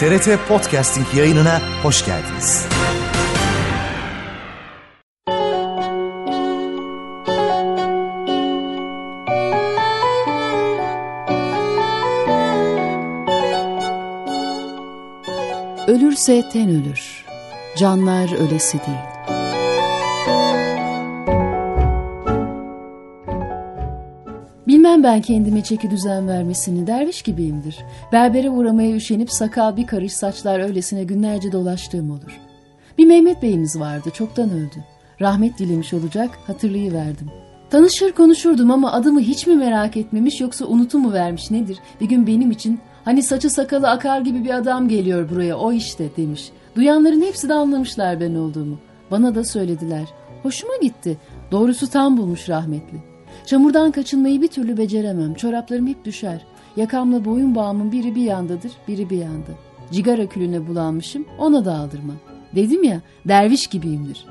TRT Podcasting yayınına hoş geldiniz. Ölürse ten ölür, canlar ölesi değil. Bilmem ben kendime çeki düzen vermesini, derviş gibiyimdir. Berbere uğramaya üşenip sakal bir karış saçlar öylesine günlerce dolaştığım olur. Bir Mehmet Bey'imiz vardı, çoktan öldü. Rahmet dilemiş olacak, hatırlayıverdim. Tanışır konuşurdum ama adımı hiç mi merak etmemiş yoksa unutu mu vermiş nedir? Bir gün benim için hani saçı sakalı akar gibi bir adam geliyor buraya, o işte demiş. Duyanların hepsi de anlamışlar ben olduğumu. Bana da söylediler. Hoşuma gitti. Doğrusu tam bulmuş rahmetli. Çamurdan kaçınmayı bir türlü beceremem. Çoraplarım hep düşer. Yakamla boyun bağımın biri bir yandadır, biri bir yanda. Cigara külüne bulanmışım, ona da aldırmam. Dedim ya, derviş gibiyimdir.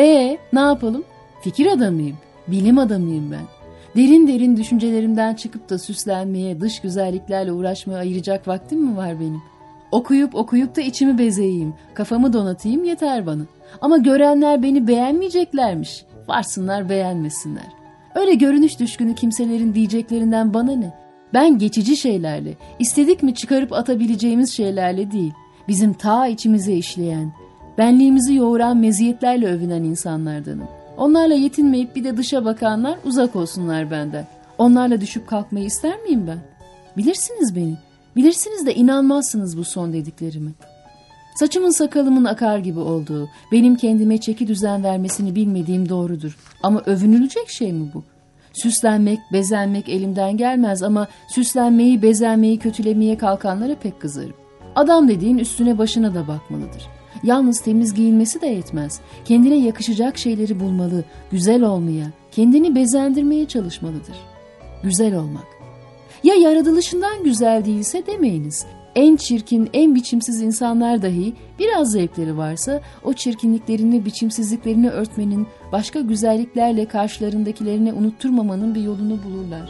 Ne yapalım? Fikir adamıyım, bilim adamıyım ben. Derin derin düşüncelerimden çıkıp da süslenmeye, dış güzelliklerle uğraşmaya ayıracak vaktim mi var benim? Okuyup da içimi bezeyeyim, kafamı donatayım yeter bana. Ama görenler beni beğenmeyeceklermiş. Varsınlar beğenmesinler. Öyle görünüş düşkünü kimselerin diyeceklerinden bana ne? Ben geçici şeylerle, istedik mi çıkarıp atabileceğimiz şeylerle değil, bizim ta içimize işleyen, benliğimizi yoğuran meziyetlerle övünen insanlardanım. Onlarla yetinmeyip bir de dışa bakanlar uzak olsunlar benden. Onlarla düşüp kalkmayı ister miyim ben? Bilirsiniz beni. Bilirsiniz de inanmazsınız bu son dediklerime. Saçımın sakalımın akar gibi olduğu, benim kendime çeki düzen vermesini bilmediğim doğrudur. Ama övünülecek şey mi bu? Süslenmek, bezenmek elimden gelmez ama süslenmeyi, bezenmeyi kötülemeye kalkanlara pek kızarım. Adam dediğin üstüne başına da bakmalıdır. Yalnız temiz giyinmesi de yetmez. Kendine yakışacak şeyleri bulmalı, güzel olmaya, kendini bezendirmeye çalışmalıdır. Güzel olmak. Ya yaratılışından güzel değilse demeyiniz. En çirkin, en biçimsiz insanlar dahi biraz zevkleri varsa o çirkinliklerini, biçimsizliklerini örtmenin, başka güzelliklerle karşılarındakilerine unutturmamanın bir yolunu bulurlar.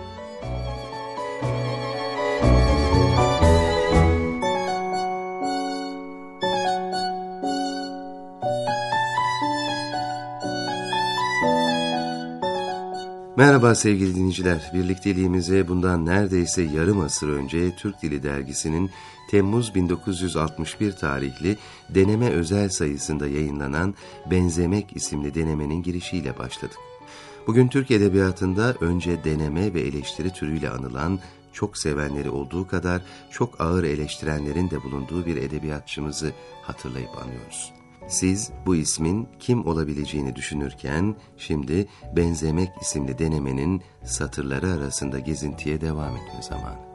Merhaba sevgili dinleyiciler, birlikteliğimize bundan neredeyse yarım asır önce Türk Dili Dergisi'nin Temmuz 1961 tarihli deneme özel sayısında yayınlanan Benzemek isimli denemenin girişiyle başladık. Bugün Türk Edebiyatı'nda önce deneme ve eleştiri türüyle anılan, çok sevenleri olduğu kadar çok ağır eleştirenlerin de bulunduğu bir edebiyatçımızı hatırlayıp anıyoruz. Siz bu ismin kim olabileceğini düşünürken şimdi Benzemek isimli denemenin satırları arasında gezintiye devam etme zamanı.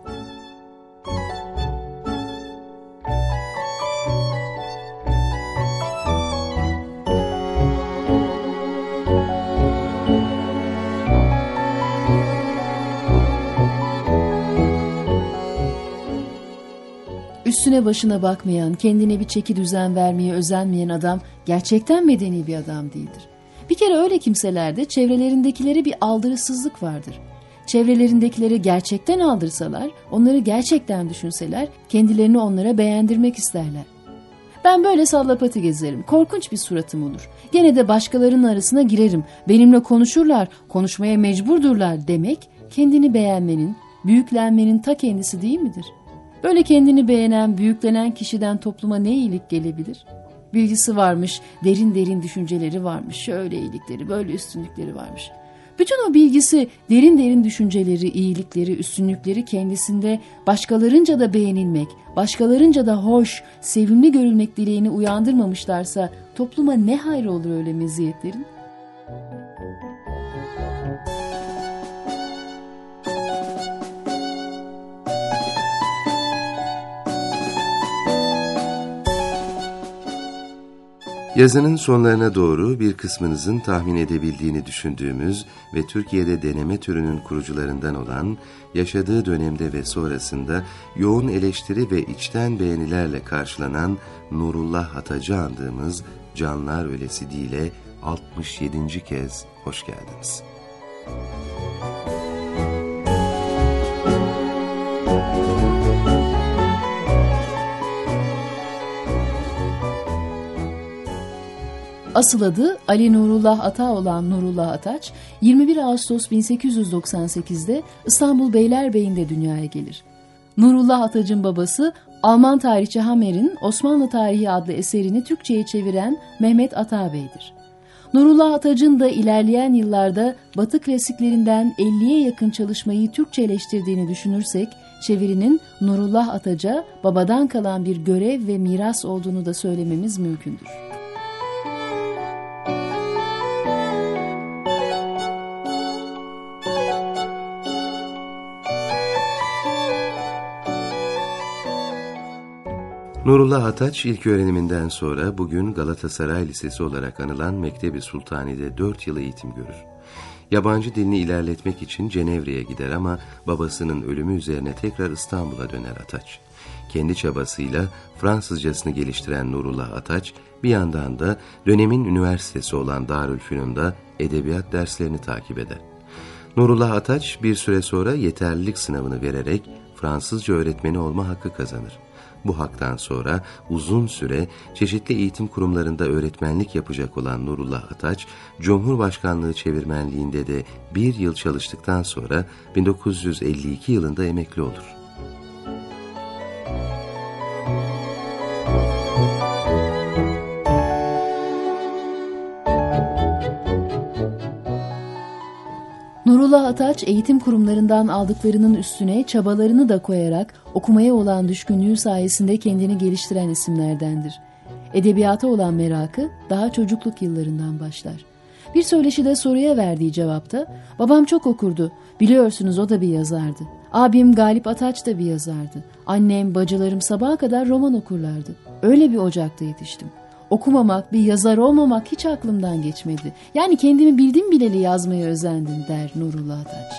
Üstüne başına bakmayan, kendine bir çeki düzen vermeye özenmeyen adam gerçekten medeni bir adam değildir. Bir kere öyle kimselerde çevrelerindekilere bir aldırısızlık vardır. Çevrelerindekileri gerçekten aldırsalar, onları gerçekten düşünseler, kendilerini onlara beğendirmek isterler. Ben böyle sallapati gezerim, korkunç bir suratım olur. Gene de başkalarının arasına girerim, benimle konuşurlar, konuşmaya mecburdurlar demek, kendini beğenmenin, büyüklenmenin ta kendisi değil midir? Böyle kendini beğenen, büyüklenen kişiden topluma ne iyilik gelebilir? Bilgisi varmış, derin derin düşünceleri varmış, şöyle iyilikleri, böyle üstünlükleri varmış. Bütün o bilgisi, derin derin düşünceleri, iyilikleri, üstünlükleri kendisinde başkalarınca da beğenilmek, başkalarınca da hoş, sevimli görülmek dileğini uyandırmamışlarsa topluma ne hayrı olur öyle meziyetlerin? Yazının sonlarına doğru bir kısmınızın tahmin edebildiğini düşündüğümüz ve Türkiye'de deneme türünün kurucularından olan, yaşadığı dönemde ve sonrasında yoğun eleştiri ve içten beğenilerle karşılanan Nurullah Atacı andığımız Canlar Ölesi Değil'e 67. kez hoş geldiniz. Asıl adı Ali Nurullah Ata olan Nurullah Ataç, 21 Ağustos 1898'de İstanbul Beylerbeyi'nde dünyaya gelir. Nurullah Ataç'ın babası, Alman tarihçi Hammer'in Osmanlı Tarihi adlı eserini Türkçe'ye çeviren Mehmet Ata Bey'dir. Nurullah Ataç'ın da ilerleyen yıllarda Batı klasiklerinden 50'ye yakın çalışmayı Türkçeleştirdiğini düşünürsek, çevirinin Nurullah Ataç'a babadan kalan bir görev ve miras olduğunu da söylememiz mümkündür. Nurullah Ataç ilk öğreniminden sonra bugün Galatasaray Lisesi olarak anılan Mektebi Sultani'de 4 yıl eğitim görür. Yabancı dilini ilerletmek için Cenevre'ye gider ama babasının ölümü üzerine tekrar İstanbul'a döner Ataç. Kendi çabasıyla Fransızcasını geliştiren Nurullah Ataç, bir yandan da dönemin üniversitesi olan Darülfünun'da edebiyat derslerini takip eder. Nurullah Ataç bir süre sonra yeterlilik sınavını vererek Fransızca öğretmeni olma hakkı kazanır. Bu haktan sonra uzun süre çeşitli eğitim kurumlarında öğretmenlik yapacak olan Nurullah Ataç, Cumhurbaşkanlığı çevirmenliğinde de bir yıl çalıştıktan sonra 1952 yılında emekli olur. Nurullah Ataç eğitim kurumlarından aldıklarının üstüne çabalarını da koyarak okumaya olan düşkünlüğü sayesinde kendini geliştiren isimlerdendir. Edebiyata olan merakı daha çocukluk yıllarından başlar. Bir söyleşide soruya verdiği cevapta, "Babam çok okurdu, biliyorsunuz o da bir yazardı. Abim Galip Ataç da bir yazardı. Annem, bacılarım sabaha kadar roman okurlardı. Öyle bir ocakta yetiştim. Okumamak, bir yazar olmamak hiç aklımdan geçmedi. Yani kendimi bildim bileli yazmaya özendim," der Nurullah Ataç.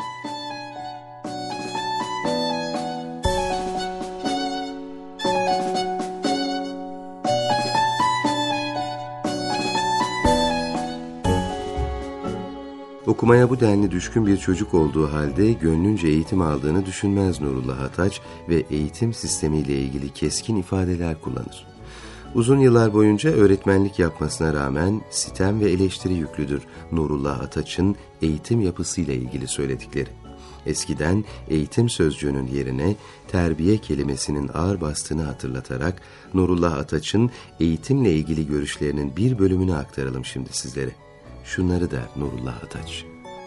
Okumaya bu denli düşkün bir çocuk olduğu halde gönlünce eğitim aldığını düşünmez Nurullah Ataç ve eğitim sistemiyle ilgili keskin ifadeler kullanır. Uzun yıllar boyunca öğretmenlik yapmasına rağmen sitem ve eleştiri yüklüdür Nurullah Ataç'ın eğitim yapısıyla ilgili söyledikleri. Eskiden eğitim sözcüğünün yerine terbiye kelimesinin ağır bastığını hatırlatarak Nurullah Ataç'ın eğitimle ilgili görüşlerinin bir bölümünü aktaralım şimdi sizlere. Şunları der Nurullah Ataç.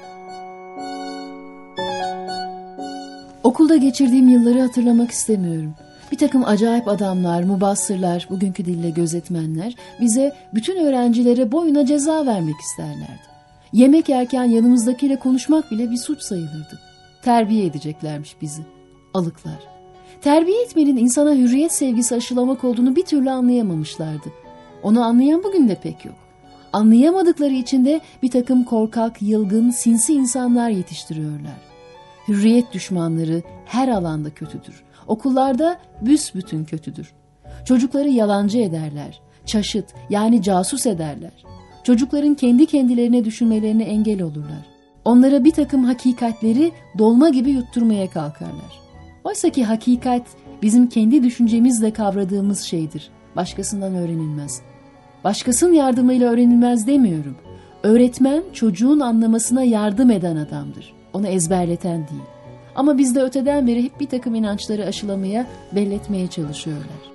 Okulda geçirdiğim yılları hatırlamak istemiyorum. Bir takım acayip adamlar, mubassırlar, bugünkü dille gözetmenler bize, bütün öğrencilere boyuna ceza vermek isterlerdi. Yemek yerken yanımızdakiyle konuşmak bile bir suç sayılırdı. Terbiye edeceklermiş bizi. Alıklar. Terbiye etmenin insana hürriyet sevgisi aşılamak olduğunu bir türlü anlayamamışlardı. Onu anlayan bugün de pek yok. Anlayamadıkları için de bir takım korkak, yılgın, sinsi insanlar yetiştiriyorlar. Hürriyet düşmanları her alanda kötüdür. Okullarda büsbütün kötüdür. Çocukları yalancı ederler, çaşıt yani casus ederler. Çocukların kendi kendilerine düşünmelerine engel olurlar. Onlara bir takım hakikatleri dolma gibi yutturmaya kalkarlar. Oysa ki hakikat bizim kendi düşüncemizle kavradığımız şeydir. Başkasından öğrenilmez. Başkasının yardımıyla öğrenilmez demiyorum. Öğretmen çocuğun anlamasına yardım eden adamdır. Onu ezberleten değil. Ama biz de öteden beri hep bir takım inançları aşılamaya, belletmeye çalışıyorlar.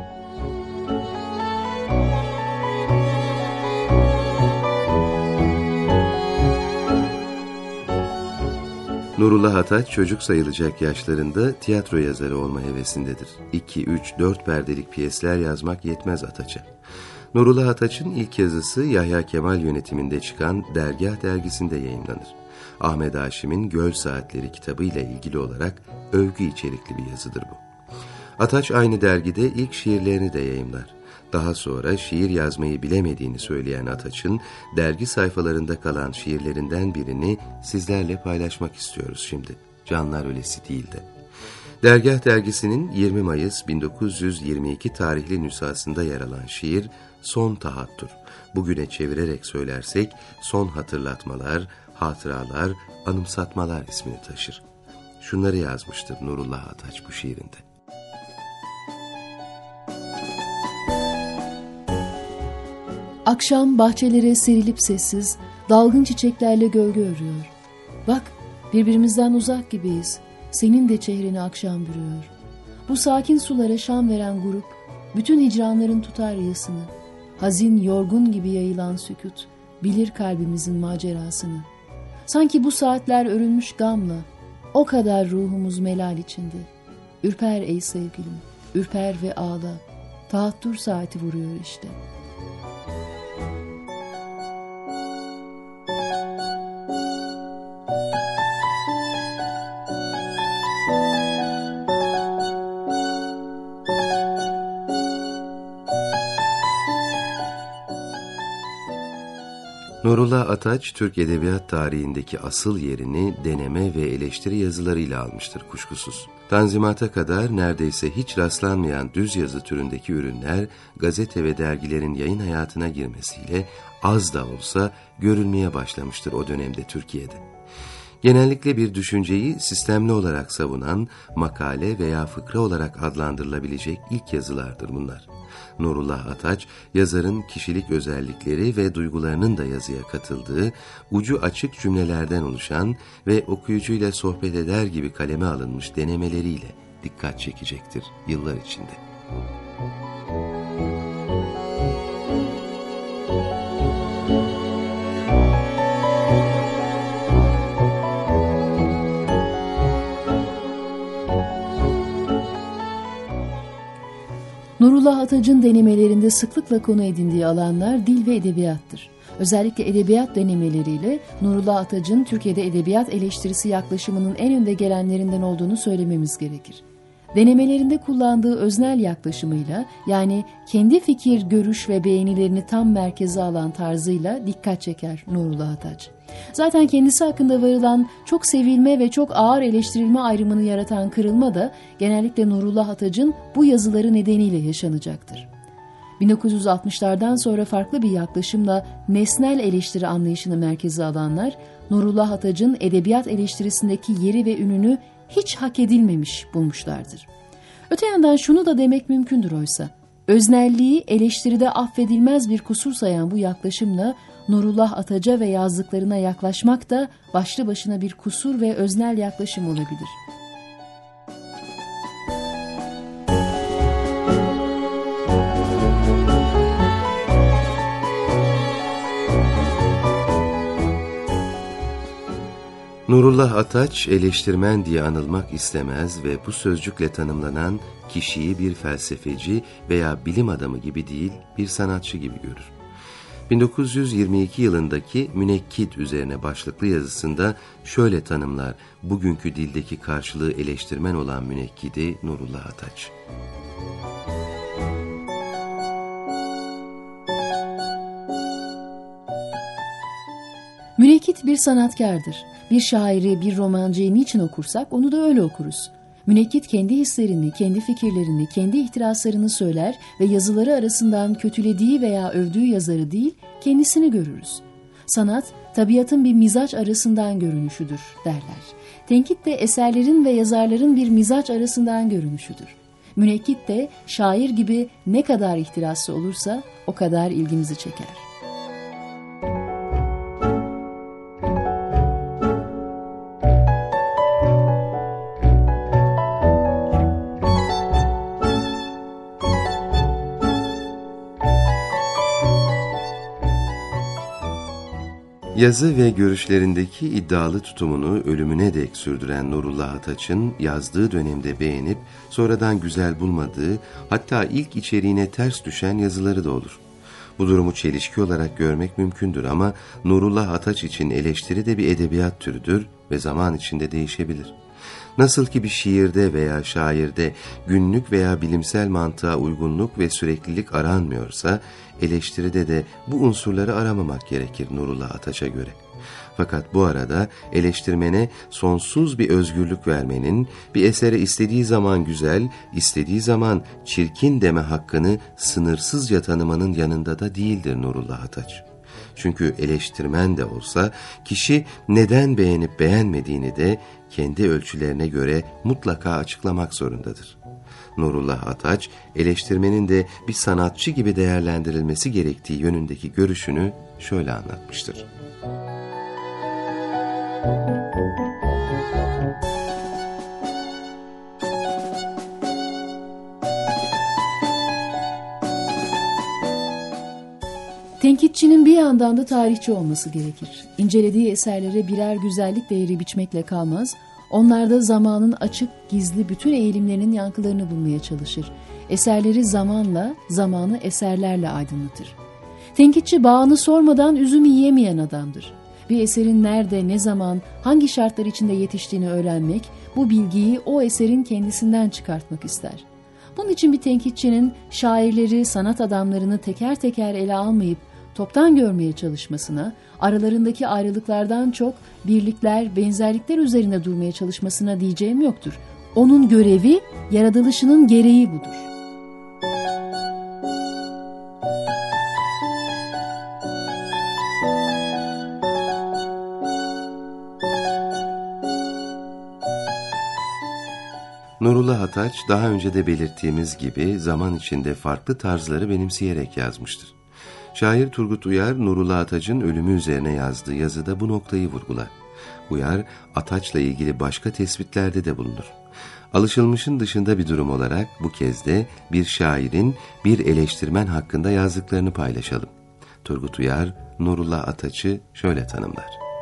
Nurullah Ataç çocuk sayılacak yaşlarında tiyatro yazarı olma hevesindedir. 2, 3, 4 perdelik piyesler yazmak yetmez Ataç'a. Nurullah Ataç'ın ilk yazısı Yahya Kemal yönetiminde çıkan Dergah dergisinde yayımlanır. Ahmet Haşim'in Göl Saatleri kitabıyla ilgili olarak övgü içerikli bir yazıdır bu. Ataç aynı dergide ilk şiirlerini de yayımlar. Daha sonra şiir yazmayı bilemediğini söyleyen Ataç'ın dergi sayfalarında kalan şiirlerinden birini sizlerle paylaşmak istiyoruz şimdi. Canlar Ölesi değil de. Dergah dergisinin 20 Mayıs 1922 tarihli nüshasında yer alan şiir Son Tahattür. Bugüne çevirerek söylersek son hatırlatmalar, hatıralar, anımsatmalar ismini taşır. Şunları yazmıştır Nurullah Ataç bu şiirinde. Akşam bahçelere serilip sessiz, dalgın çiçeklerle gölge örüyor. Bak, birbirimizden uzak gibiyiz. Senin de çehreni akşam bürüyor. Bu sakin sulara şam veren grup, bütün hicranların tutar yasını. Hazin, yorgun gibi yayılan sükût, bilir kalbimizin macerasını. Sanki bu saatler örülmüş gamla, o kadar ruhumuz melal içinde. Ürper ey sevgilim, ürper ve ağla. Tahattür saati vuruyor işte. Nurullah Ataç, Türk Edebiyat tarihindeki asıl yerini deneme ve eleştiri yazılarıyla almıştır kuşkusuz. Tanzimat'a kadar neredeyse hiç rastlanmayan düz yazı türündeki ürünler, gazete ve dergilerin yayın hayatına girmesiyle az da olsa görülmeye başlamıştır o dönemde Türkiye'de. Genellikle bir düşünceyi sistemli olarak savunan, makale veya fıkra olarak adlandırılabilecek ilk yazılardır bunlar. Nurullah Ataç, yazarın kişilik özellikleri ve duygularının da yazıya katıldığı, ucu açık cümlelerden oluşan ve okuyucuyla sohbet eder gibi kaleme alınmış denemeleriyle dikkat çekecektir yıllar içinde. Nurullah Ataç'ın denemelerinde sıklıkla konu edindiği alanlar dil ve edebiyattır. Özellikle edebiyat denemeleriyle Nurullah Ataç'ın Türkiye'de edebiyat eleştirisi yaklaşımının en önde gelenlerinden olduğunu söylememiz gerekir. Denemelerinde kullandığı öznel yaklaşımıyla, yani kendi fikir, görüş ve beğenilerini tam merkeze alan tarzıyla dikkat çeker Nurullah Ataç. Zaten kendisi hakkında varılan çok sevilme ve çok ağır eleştirilme ayrımını yaratan kırılma da genellikle Nurullah Ataç'ın bu yazıları nedeniyle yaşanacaktır. 1960'lardan sonra farklı bir yaklaşımla nesnel eleştiri anlayışını merkeze alanlar, Nurullah Ataç'ın edebiyat eleştirisindeki yeri ve ününü hiç hak edilmemiş bulmuşlardır. Öte yandan şunu da demek mümkündür oysa, öznelliği eleştiride affedilmez bir kusur sayan bu yaklaşımla Nurullah Ataç'a ve yazdıklarına yaklaşmak da başlı başına bir kusur ve öznel yaklaşım olabilir. Nurullah Ataç, eleştirmen diye anılmak istemez ve bu sözcükle tanımlanan kişiyi bir felsefeci veya bilim adamı gibi değil, bir sanatçı gibi görür. 1922 yılındaki Münekkit üzerine başlıklı yazısında şöyle tanımlar bugünkü dildeki karşılığı eleştirmen olan münekkidi Nurullah Ataç. Münekkit bir sanatkardır. Bir şairi, bir romancıyı niçin okursak onu da öyle okuruz. Münekkit kendi hislerini, kendi fikirlerini, kendi ihtiraslarını söyler ve yazıları arasından kötülediği veya övdüğü yazarı değil, kendisini görürüz. Sanat, tabiatın bir mizaç arasından görünüşüdür derler. Tenkit de eserlerin ve yazarların bir mizaç arasından görünüşüdür. Münekkit de şair gibi ne kadar ihtiraslı olursa o kadar ilgimizi çeker. Yazı ve görüşlerindeki iddialı tutumunu ölümüne dek sürdüren Nurullah Ataç'ın yazdığı dönemde beğenip sonradan güzel bulmadığı, hatta ilk içeriğine ters düşen yazıları da olur. Bu durumu çelişki olarak görmek mümkündür ama Nurullah Ataç için eleştiri de bir edebiyat türüdür ve zaman içinde değişebilir. Nasıl ki bir şiirde veya şairde günlük veya bilimsel mantığa uygunluk ve süreklilik aranmıyorsa, eleştiride de bu unsurları aramamak gerekir Nurullah Ataç'a göre. Fakat bu arada eleştirmene sonsuz bir özgürlük vermenin, bir esere istediği zaman güzel, istediği zaman çirkin deme hakkını sınırsızca tanımanın yanında da değildir Nurullah Ataç. Çünkü eleştirmen de olsa kişi neden beğenip beğenmediğini de kendi ölçülerine göre mutlaka açıklamak zorundadır. Nurullah Ataç, eleştirmenin de bir sanatçı gibi değerlendirilmesi gerektiği yönündeki görüşünü şöyle anlatmıştır. Tenkitçinin bir yandan da tarihçi olması gerekir. İncelediği eserlere birer güzellik değeri biçmekle kalmaz, onlarda zamanın açık, gizli bütün eğilimlerinin yankılarını bulmaya çalışır. Eserleri zamanla, zamanı eserlerle aydınlatır. Tenkitçi bağını sormadan üzüm yiyemeyen adamdır. Bir eserin nerede, ne zaman, hangi şartlar içinde yetiştiğini öğrenmek, bu bilgiyi o eserin kendisinden çıkartmak ister. Bunun için bir tenkitçinin şairleri, sanat adamlarını teker teker ele almayıp toptan görmeye çalışmasına, aralarındaki ayrılıklardan çok birlikler, benzerlikler üzerine durmaya çalışmasına diyeceğim yoktur. Onun görevi, yaratılışının gereği budur. Nurullah Ataç daha önce de belirttiğimiz gibi zaman içinde farklı tarzları benimseyerek yazmıştır. Şair Turgut Uyar, Nurullah Ataç'ın ölümü üzerine yazdığı yazıda bu noktayı vurgular. Uyar, Ataç'la ilgili başka tespitlerde de bulunur. Alışılmışın dışında bir durum olarak bu kez de bir şairin bir eleştirmen hakkında yazdıklarını paylaşalım. Turgut Uyar, Nurullah Ataç'ı şöyle tanımlar.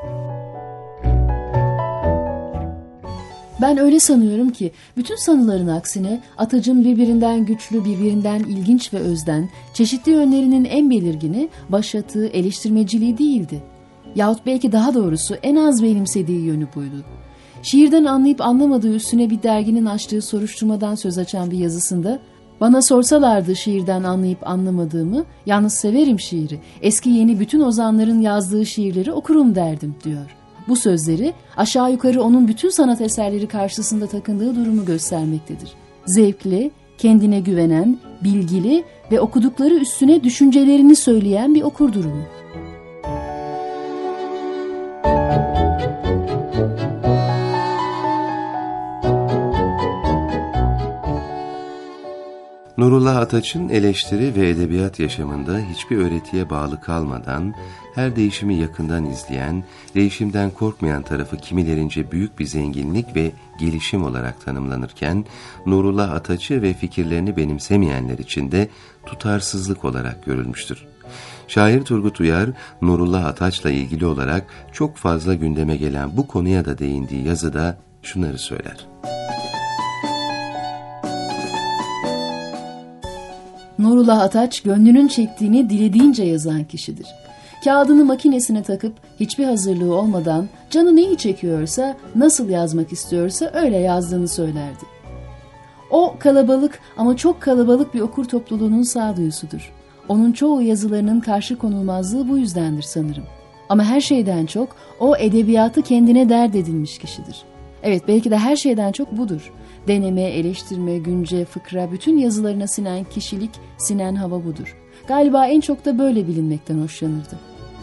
Ben öyle sanıyorum ki bütün sanıların aksine Ataç'ın birbirinden güçlü, birbirinden ilginç ve özden, çeşitli yönlerinin en belirgini başlattığı eleştirmeciliği değildi. Yahut belki daha doğrusu en az benimsediği yönü buydu. Şiirden anlayıp anlamadığı üstüne bir derginin açtığı soruşturmadan söz açan bir yazısında, "Bana sorsalardı şiirden anlayıp anlamadığımı, yalnız severim şiiri, eski yeni bütün ozanların yazdığı şiirleri okurum derdim," diyor. Bu sözleri aşağı yukarı onun bütün sanat eserleri karşısında takındığı durumu göstermektedir. Zevkli, kendine güvenen, bilgili ve okudukları üstüne düşüncelerini söyleyen bir okur durumu. Nurullah Ataç'ın eleştiri ve edebiyat yaşamında hiçbir öğretiye bağlı kalmadan, her değişimi yakından izleyen, değişimden korkmayan tarafı kimilerince büyük bir zenginlik ve gelişim olarak tanımlanırken, Nurullah Ataç'ı ve fikirlerini benimsemeyenler için de tutarsızlık olarak görülmüştür. Şair Turgut Uyar, Nurullah Ataç'la ilgili olarak çok fazla gündeme gelen bu konuya da değindiği yazıda şunları söyler. Nurullah Ataç, gönlünün çektiğini dilediğince yazan kişidir. Kağıdını makinesine takıp hiçbir hazırlığı olmadan canı neyi çekiyorsa, nasıl yazmak istiyorsa öyle yazdığını söylerdi. O kalabalık ama çok kalabalık bir okur topluluğunun sağduyusudur. Onun çoğu yazılarının karşı konulmazlığı bu yüzdendir sanırım. Ama her şeyden çok o edebiyatı kendine dert edinmiş kişidir. Evet, belki de her şeyden çok budur. Deneme, eleştirme, günce, fıkra, bütün yazılarına sinen kişilik, sinen hava budur. Galiba en çok da böyle bilinmekten hoşlanırdı.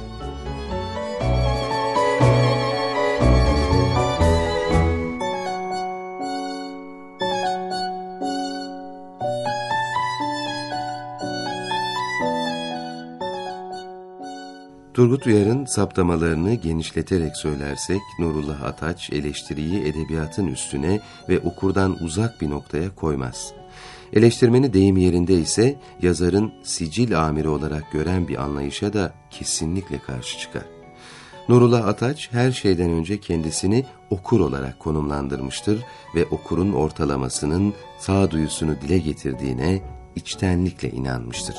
Turgut Uyar'ın saptamalarını genişleterek söylersek, Nurullah Ataç eleştiriyi edebiyatın üstüne ve okurdan uzak bir noktaya koymaz. Eleştirmeni deyim yerinde ise yazarın sicil amiri olarak gören bir anlayışa da kesinlikle karşı çıkar. Nurullah Ataç her şeyden önce kendisini okur olarak konumlandırmıştır ve okurun ortalamasının sağduyusunu dile getirdiğine içtenlikle inanmıştır.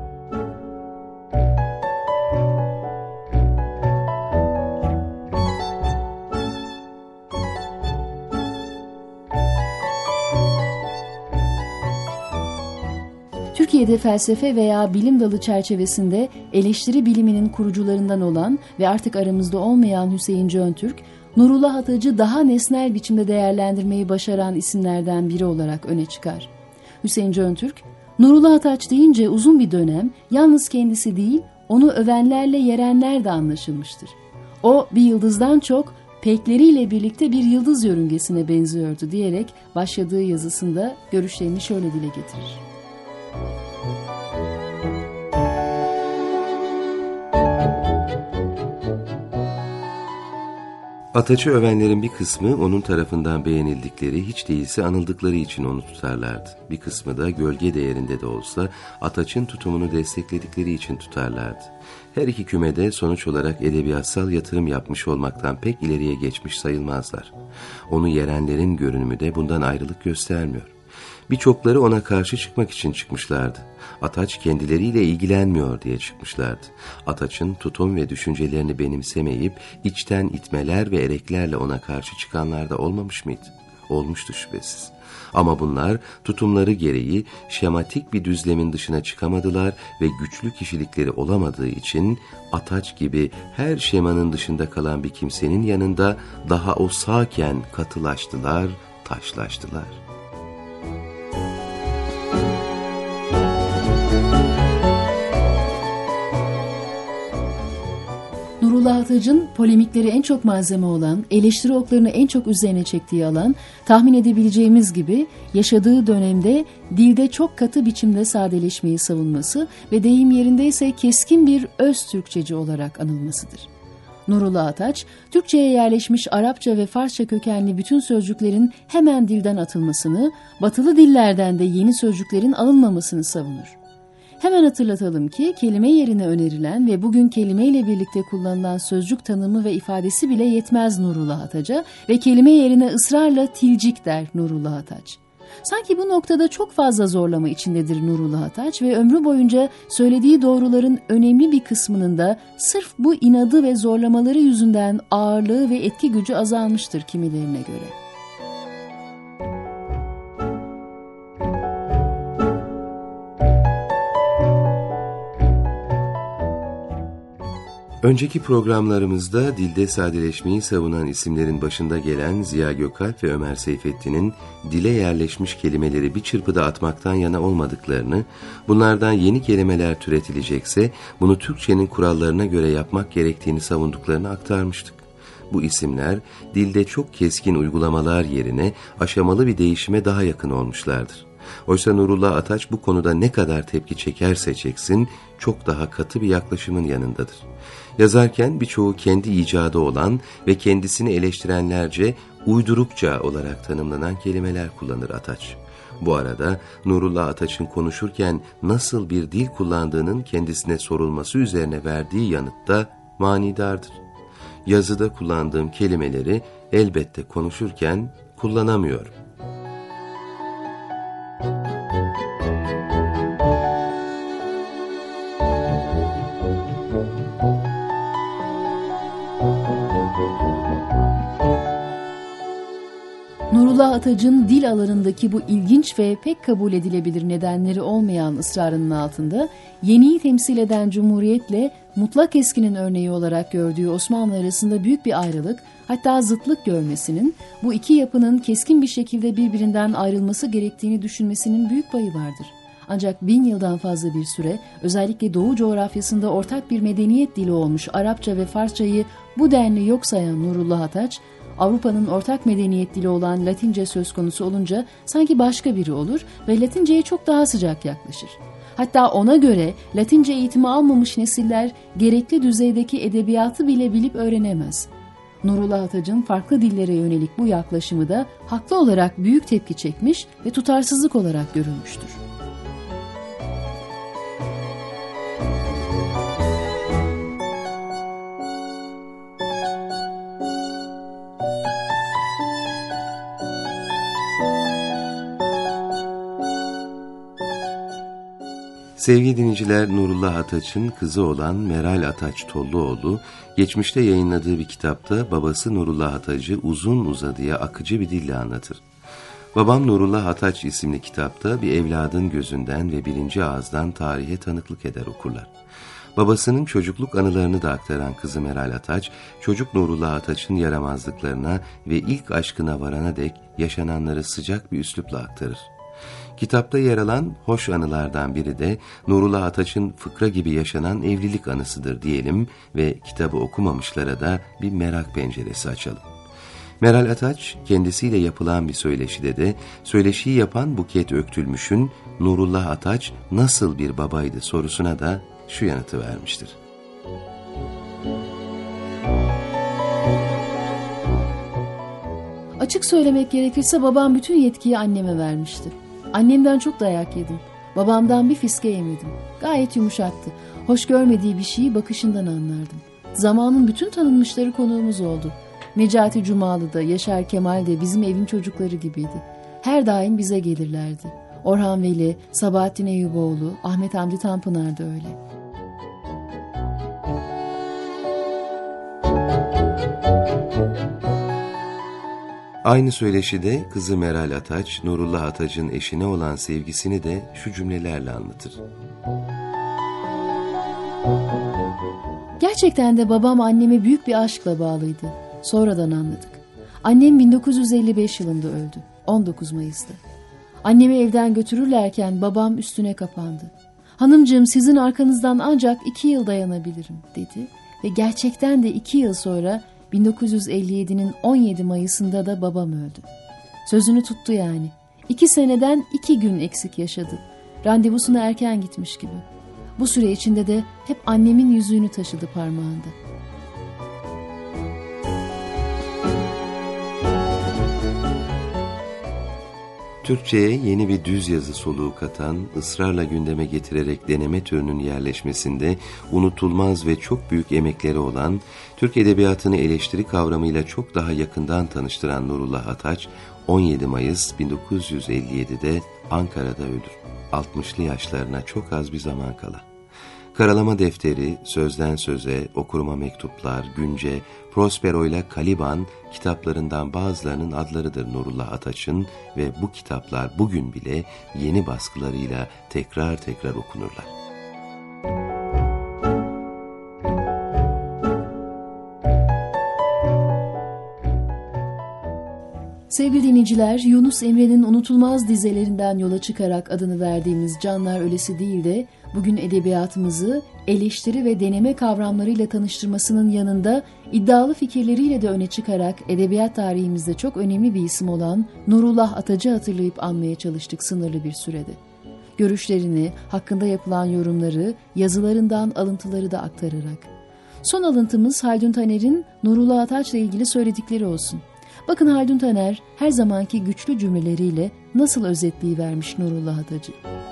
Türkiye'de felsefe veya bilim dalı çerçevesinde eleştiri biliminin kurucularından olan ve artık aramızda olmayan Hüseyin Cöntürk, Nurullah Ataç'ı daha nesnel biçimde değerlendirmeyi başaran isimlerden biri olarak öne çıkar. Hüseyin Cöntürk, Nurullah Ataç deyince uzun bir dönem yalnız kendisi değil, onu övenlerle yerenler de anlaşılmıştır. O bir yıldızdan çok peykleriyle birlikte bir yıldız yörüngesine benziyordu diyerek başladığı yazısında görüşlerini şöyle dile getirir. Ataç'ı övenlerin bir kısmı onun tarafından beğenildikleri, hiç değilse anıldıkları için onu tutarlardı. Bir kısmı da gölge değerinde de olsa Ataç'ın tutumunu destekledikleri için tutarlardı. Her iki kümede sonuç olarak edebiyatsal yatırım yapmış olmaktan pek ileriye geçmiş sayılmazlar. Onu yerenlerin görünümü de bundan ayrılık göstermiyor. Birçokları ona karşı çıkmak için çıkmışlardı. Ataç kendileriyle ilgilenmiyor diye çıkmışlardı. Ataç'ın tutum ve düşüncelerini benimsemeyip içten itmeler ve ereklerle ona karşı çıkanlar da olmamış mıydı? Olmuştu şüphesiz. Ama bunlar tutumları gereği şematik bir düzlemin dışına çıkamadılar ve güçlü kişilikleri olamadığı için Ataç gibi her şemanın dışında kalan bir kimsenin yanında daha o sağken katılaştılar, taşlaştılar. Nurullah Ataç'ın polemikleri en çok malzeme olan, eleştiri oklarını en çok üzerine çektiği alan, tahmin edebileceğimiz gibi yaşadığı dönemde dilde çok katı biçimde sadeleşmeyi savunması ve deyim yerindeyse keskin bir öz Türkçeci olarak anılmasıdır. Nurullah Ataç, Türkçe'ye yerleşmiş Arapça ve Farsça kökenli bütün sözcüklerin hemen dilden atılmasını, batılı dillerden de yeni sözcüklerin alınmamasını savunur. Hemen hatırlatalım ki kelime yerine önerilen ve bugün kelimeyle birlikte kullanılan sözcük tanımı ve ifadesi bile yetmez Nurullah Ataç'a ve kelime yerine ısrarla tilcik der Nurullah Ataç. Sanki bu noktada çok fazla zorlama içindedir Nurullah Ataç ve ömrü boyunca söylediği doğruların önemli bir kısmının da sırf bu inadı ve zorlamaları yüzünden ağırlığı ve etki gücü azalmıştır kimilerine göre. Önceki programlarımızda dilde sadeleşmeyi savunan isimlerin başında gelen Ziya Gökalp ve Ömer Seyfettin'in dile yerleşmiş kelimeleri bir çırpıda atmaktan yana olmadıklarını, bunlardan yeni kelimeler türetilecekse bunu Türkçenin kurallarına göre yapmak gerektiğini savunduklarını aktarmıştık. Bu isimler dilde çok keskin uygulamalar yerine aşamalı bir değişime daha yakın olmuşlardır. Oysa Nurullah Ataç bu konuda ne kadar tepki çekerse çeksin çok daha katı bir yaklaşımın yanındadır. Yazarken birçoğu kendi icadı olan ve kendisini eleştirenlerce uydurukça olarak tanımlanan kelimeler kullanır Ataç. Bu arada Nurullah Ataç'ın konuşurken nasıl bir dil kullandığının kendisine sorulması üzerine verdiği yanıt da manidardır. Yazıda kullandığım kelimeleri elbette konuşurken kullanamıyorum. Nurullah Ataç'ın dil alanındaki bu ilginç ve pek kabul edilebilir nedenleri olmayan ısrarının altında yeniyi temsil eden Cumhuriyet'le mutlak eskinin örneği olarak gördüğü Osmanlı arasında büyük bir ayrılık, hatta zıtlık görmesinin, bu iki yapının keskin bir şekilde birbirinden ayrılması gerektiğini düşünmesinin büyük payı vardır. Ancak 1000 yıldan fazla bir süre özellikle Doğu coğrafyasında ortak bir medeniyet dili olmuş Arapça ve Farsçayı bu denli yok sayan Nurullah Ataç, Avrupa'nın ortak medeniyet dili olan Latince söz konusu olunca sanki başka biri olur ve Latince'ye çok daha sıcak yaklaşır. Hatta ona göre Latince eğitimi almamış nesiller gerekli düzeydeki edebiyatı bile bilip öğrenemez. Nurullah Ataç'ın farklı dillere yönelik bu yaklaşımı da haklı olarak büyük tepki çekmiş ve tutarsızlık olarak görülmüştür. Sevgili dinleyiciler, Nurullah Ataç'ın kızı olan Meral Ataç Tolluoğlu, geçmişte yayınladığı bir kitapta babası Nurullah Ataç'ı uzun uzadıya akıcı bir dille anlatır. Babam Nurullah Ataç isimli kitapta bir evladın gözünden ve birinci ağızdan tarihe tanıklık eder okurlar. Babasının çocukluk anılarını da aktaran kızı Meral Ataç, çocuk Nurullah Ataç'ın yaramazlıklarına ve ilk aşkına varana dek yaşananları sıcak bir üslupla aktarır. Kitapta yer alan hoş anılardan biri de Nurullah Ataç'ın fıkra gibi yaşanan evlilik anısıdır diyelim ve kitabı okumamışlara da bir merak penceresi açalım. Meral Ataç kendisiyle yapılan bir söyleşide de söyleşiyi yapan Buket Öktülmüş'ün Nurullah Ataç nasıl bir babaydı sorusuna da şu yanıtı vermiştir. Açık söylemek gerekirse babam bütün yetkiyi anneme vermişti. Annemden çok dayak yedim. Babamdan bir fiske yemedim. Gayet yumuşaktı. Hoş görmediği bir şeyi bakışından anlardım. Zamanın bütün tanınmışları konuğumuz oldu. Necati Cumalı da, Yaşar Kemal de bizim evin çocukları gibiydi. Her daim bize gelirlerdi. Orhan Veli, Sabahattin Eyüboğlu, Ahmet Hamdi Tanpınar da öyle. Aynı söyleşide kızı Meral Ataç, Nurullah Ataç'ın eşine olan sevgisini de şu cümlelerle anlatır. Gerçekten de babam anneme büyük bir aşkla bağlıydı. Sonradan anladık. Annem 1955 yılında öldü. 19 Mayıs'ta. Annemi evden götürürlerken babam üstüne kapandı. Hanımcığım, sizin arkanızdan ancak 2 yıl dayanabilirim dedi. Ve gerçekten de 2 yıl sonra 1957'nin 17 Mayıs'ında da babam öldü. Sözünü tuttu yani. 2 seneden 2 gün eksik yaşadı. Randevusuna erken gitmiş gibi. Bu süre içinde de hep annemin yüzüğünü taşıdı parmağında. Türkçe'ye yeni bir düz yazı soluğu katan, ısrarla gündeme getirerek deneme türünün yerleşmesinde unutulmaz ve çok büyük emekleri olan, Türk edebiyatını eleştiri kavramıyla çok daha yakından tanıştıran Nurullah Ataç, 17 Mayıs 1957'de Ankara'da ölür. 60'lı yaşlarına çok az bir zaman kala. Karalama defteri, sözden söze, okuruma mektuplar, günce, Prospero ile Caliban kitaplarından bazılarının adlarıdır Nurullah Ataç'ın ve bu kitaplar bugün bile yeni baskılarıyla tekrar tekrar okunurlar. Sevgili dinleyiciler, Yunus Emre'nin unutulmaz dizelerinden yola çıkarak adını verdiğimiz Canlar Ölesi değil de bugün edebiyatımızı eleştiri ve deneme kavramlarıyla tanıştırmasının yanında iddialı fikirleriyle de öne çıkarak edebiyat tarihimizde çok önemli bir isim olan Nurullah Ataç'ı hatırlayıp anmaya çalıştık sınırlı bir sürede. Görüşlerini, hakkında yapılan yorumları, yazılarından alıntıları da aktararak. Son alıntımız Haldun Taner'in Nurullah Ataç'la ilgili söyledikleri olsun. Bakın Haldun Taner her zamanki güçlü cümleleriyle nasıl özetleyivermiş Nurullah Ataç'ı.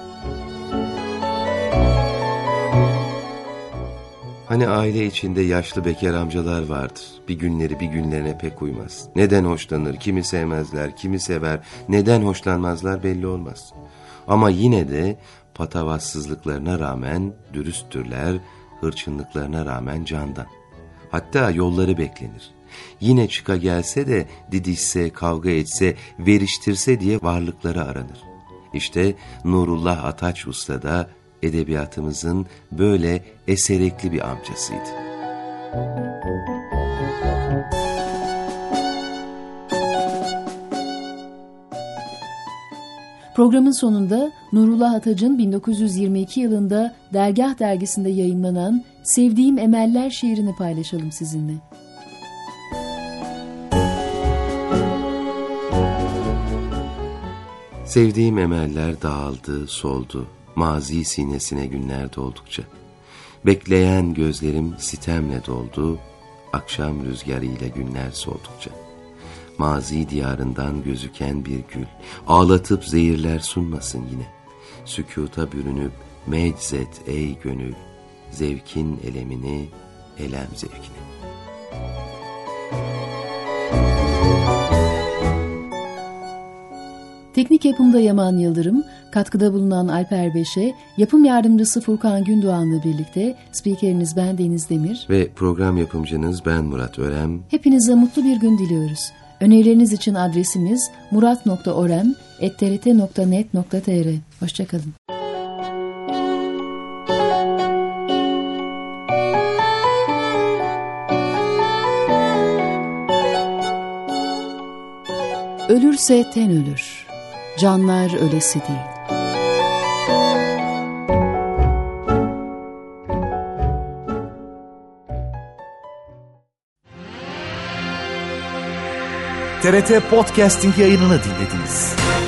Hani aile içinde yaşlı bekar amcalar vardır. Bir günleri bir günlerine pek uymaz. Neden hoşlanır, kimi sevmezler, kimi sever, neden hoşlanmazlar belli olmaz. Ama yine de patavatsızlıklarına rağmen dürüsttürler, hırçınlıklarına rağmen candan. Hatta yolları beklenir. Yine çıka gelse de didişse, kavga etse, veriştirse diye varlıkları aranır. İşte Nurullah Ataç Usta da edebiyatımızın böyle eserekli bir amcasıydı. Programın sonunda Nurullah Ataç'ın 1922 yılında Dergah dergisinde yayınlanan Sevdiğim Emeller şiirini paylaşalım sizinle. Sevdiğim emeller dağıldı, soldu, mazi sinesine günler doldukça. Bekleyen gözlerim sitemle doldu, akşam rüzgarıyla günler soldukça. Mazi diyarından gözüken bir gül, ağlatıp zehirler sunmasın yine. Sükuta bürünüp meczet ey gönül, zevkin elemini, elem zevkini. Teknik yapımda Yaman Yıldırım, katkıda bulunan Alper Beşe, yapım yardımcısı Furkan Gündoğan'la birlikte spikeriniz ben Deniz Demir ve program yapımcınız ben Murat Örem. Hepinize mutlu bir gün diliyoruz. Önerileriniz için adresimiz murat.orem@trt.net.tr. Hoşçakalın. Ölürse ten ölür. canlar ölesi değil. TRT Podcasting yayınını dinlediniz.